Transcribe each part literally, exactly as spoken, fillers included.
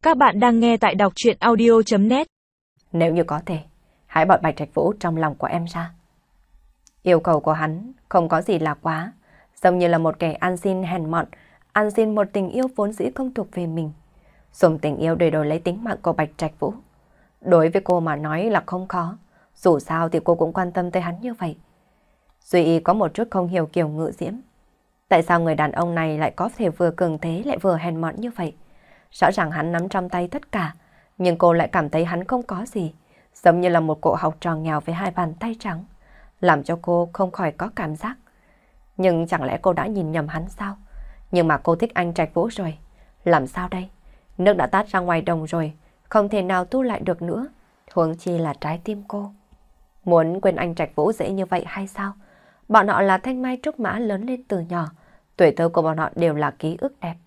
Các bạn đang nghe tại đọc truyện audio chấm net. Nếu như có thể, hãy bỏ Bạch Trạch Vũ trong lòng của em ra. Yêu cầu của hắn không có gì là quá, giống như là một kẻ ăn xin hèn mọn, ăn xin một tình yêu vốn dĩ không thuộc về mình. Dùng tình yêu để đổi lấy tính mạng của Bạch Trạch Vũ. Đối với cô mà nói là không khó, dù sao thì cô cũng quan tâm tới hắn như vậy. Duy Y có một chút không hiểu Kiều Ngự Diễm. Tại sao người đàn ông này lại có thể vừa cường thế lại vừa hèn mọn như vậy? Rõ ràng hắn nắm trong tay tất cả, nhưng cô lại cảm thấy hắn không có gì, giống như là một cậu học trò nghèo với hai bàn tay trắng, làm cho cô không khỏi có cảm giác. Nhưng chẳng lẽ cô đã nhìn nhầm hắn sao? Nhưng mà cô thích anh Trạch Vũ rồi, làm sao đây? Nước đã tát ra ngoài đồng rồi, không thể nào tu lại được nữa, huống chi là trái tim cô. Muốn quên anh Trạch Vũ dễ như vậy hay sao? Bọn họ là thanh mai trúc mã lớn lên từ nhỏ, tuổi thơ của bọn họ đều là ký ức đẹp.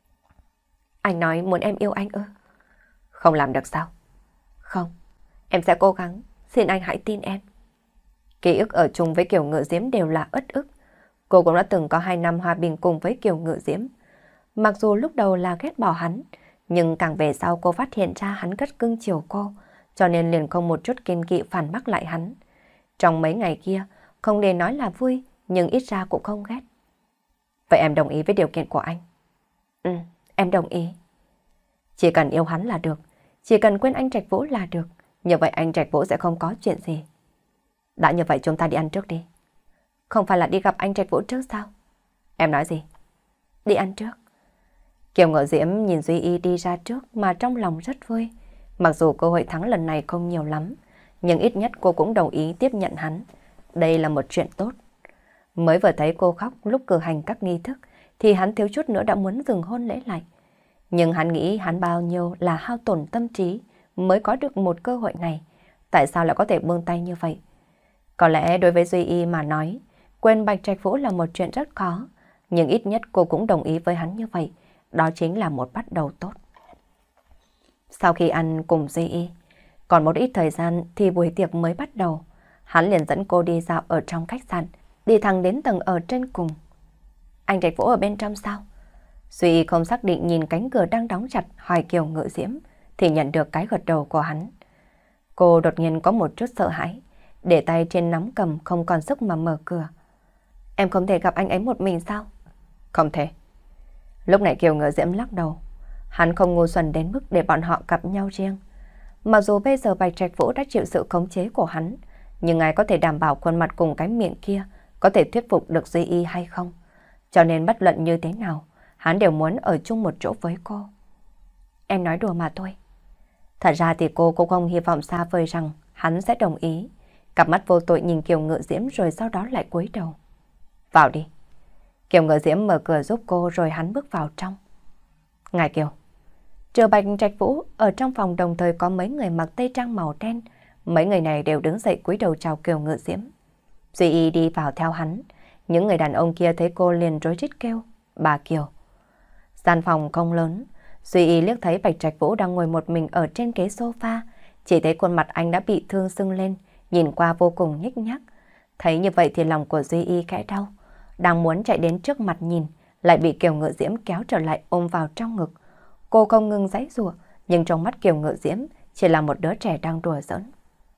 Anh nói muốn em yêu anh ư? Không làm được sao? Không, em sẽ cố gắng, xin anh hãy tin em. Ký ức ở chung với Kiều Ngự Diễm đều là uất ức. Cô cũng đã từng có hai năm hòa bình cùng với Kiều Ngự Diễm. Mặc dù lúc đầu là ghét bỏ hắn, nhưng càng về sau cô phát hiện ra hắn rất cưng chiều cô, cho nên liền không một chút kiên kỵ phản bác lại hắn. Trong mấy ngày kia, không để nói là vui, nhưng ít ra cũng không ghét. Vậy em đồng ý với điều kiện của anh? Ừ, em đồng ý. Chỉ cần yêu hắn là được, chỉ cần quên anh Trạch Vũ là được, như vậy anh Trạch Vũ sẽ không có chuyện gì. Đã như vậy chúng ta đi ăn trước đi. Không phải là đi gặp anh Trạch Vũ trước sao? Em nói gì? Đi ăn trước. Kiều Ngự Diễm nhìn Duy Y đi ra trước mà trong lòng rất vui. Mặc dù cơ hội thắng lần này không nhiều lắm, nhưng ít nhất cô cũng đồng ý tiếp nhận hắn. Đây là một chuyện tốt. Mới vừa thấy cô khóc lúc cử hành các nghi thức, thì hắn thiếu chút nữa đã muốn dừng hôn lễ lại. Nhưng hắn nghĩ hắn bao nhiêu là hao tổn tâm trí mới có được một cơ hội này. Tại sao lại có thể buông tay như vậy? Có lẽ đối với Duy Y mà nói, quên Bạch Trạch Vũ là một chuyện rất khó. Nhưng ít nhất cô cũng đồng ý với hắn như vậy. Đó chính là một bắt đầu tốt. Sau khi ăn cùng Duy Y, còn một ít thời gian thì buổi tiệc mới bắt đầu. Hắn liền dẫn cô đi dạo ở trong khách sạn, đi thẳng đến tầng ở trên cùng. Anh Trạch Vũ ở bên trong sao? Duy không xác định nhìn cánh cửa đang đóng chặt hỏi Kiều Ngự Diễm thì nhận được cái gật đầu của hắn. Cô đột nhiên có một chút sợ hãi, để tay trên nắm cầm không còn sức mà mở cửa. Em không thể gặp anh ấy một mình sao? Không thể. Lúc này Kiều Ngự Diễm lắc đầu. Hắn không ngu xuẩn đến mức để bọn họ gặp nhau riêng. Mặc dù bây giờ Bạch Trạch Vũ đã chịu sự khống chế của hắn, nhưng ai có thể đảm bảo khuôn mặt cùng cái miệng kia có thể thuyết phục được Duy Y hay không? Cho nên bất luận như thế nào, hắn đều muốn ở chung một chỗ với cô. Em nói đùa mà thôi. Thật ra thì cô cũng không hy vọng xa vời rằng hắn sẽ đồng ý. Cặp mắt vô tội nhìn Kiều Ngự Diễm rồi sau đó lại cúi đầu. Vào đi. Kiều Ngự Diễm mở cửa giúp cô rồi hắn bước vào trong. Ngài Kiều. Trừ Bạch Trạch Vũ, ở trong phòng đồng thời có mấy người mặc tây trang màu đen. Mấy người này đều đứng dậy cúi đầu chào Kiều Ngự Diễm. Duy Y đi vào theo hắn. Những người đàn ông kia thấy cô liền rối rít kêu. Bà Kiều. Gian phòng không lớn. Duy Y liếc thấy Bạch Trạch Vũ đang ngồi một mình ở trên ghế sofa. Chỉ thấy khuôn mặt anh đã bị thương sưng lên, nhìn qua vô cùng nhếch nhác. Thấy như vậy thì lòng của Duy Y khẽ đau. Đang muốn chạy đến trước mặt nhìn, lại bị Kiều Ngự Diễm kéo trở lại ôm vào trong ngực. Cô không ngừng giãy giụa, nhưng trong mắt Kiều Ngự Diễm chỉ là một đứa trẻ đang đùa giỡn.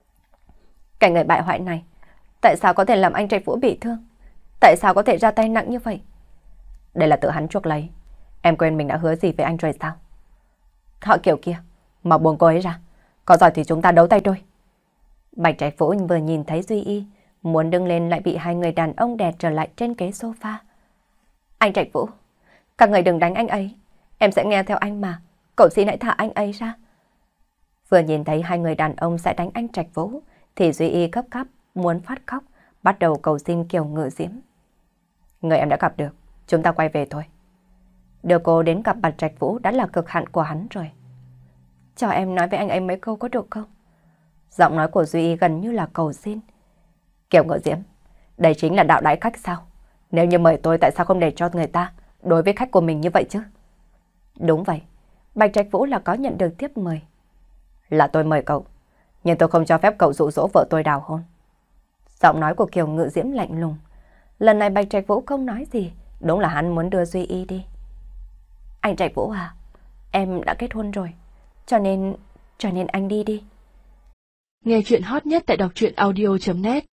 Cái người bại hoại này, tại sao có thể làm anh Trạch Vũ bị thương? Tại sao có thể ra tay nặng như vậy? Đây là tự hắn chuốc lấy. Em quên mình đã hứa gì với anh rồi sao? Họ Kiều kia, mà buông cô ấy ra. Có giỏi thì chúng ta đấu tay đôi. Bạch Trạch Vũ vừa nhìn thấy Duy Y, muốn đứng lên lại bị hai người đàn ông đè trở lại trên ghế sofa. Anh Trạch Vũ, các người đừng đánh anh ấy. Em sẽ nghe theo anh mà. Cậu xin hãy thả anh ấy ra. Vừa nhìn thấy hai người đàn ông sẽ đánh anh Trạch Vũ, thì Duy Y gấp gáp muốn phát khóc, bắt đầu cầu xin Kiều Ngự Diễm. Người em đã gặp được, chúng ta quay về thôi. Đưa cô đến gặp Bạch Trạch Vũ đã là cực hạn của hắn rồi. Cho em nói với anh ấy mấy câu có được không? Giọng nói của Duy Y gần như là cầu xin. Kiều Ngự Diễm, đây chính là đạo đãi khách sao? Nếu như mời tôi tại sao không để cho người ta đối với khách của mình như vậy chứ? Đúng vậy, Bạch Trạch Vũ là có nhận được tiếp mời. Là tôi mời cậu, nhưng tôi không cho phép cậu dụ dỗ vợ tôi đào hôn. Giọng nói của Kiều Ngự Diễm lạnh lùng. Lần này Bạch Trạch Vũ không nói gì, đúng là hắn muốn đưa Duy Y đi. Anh Trạch Vũ à, em đã kết hôn rồi. Cho nên, cho nên anh đi đi. Nghe chuyện hot nhất tại đọc truyện audio chấm net.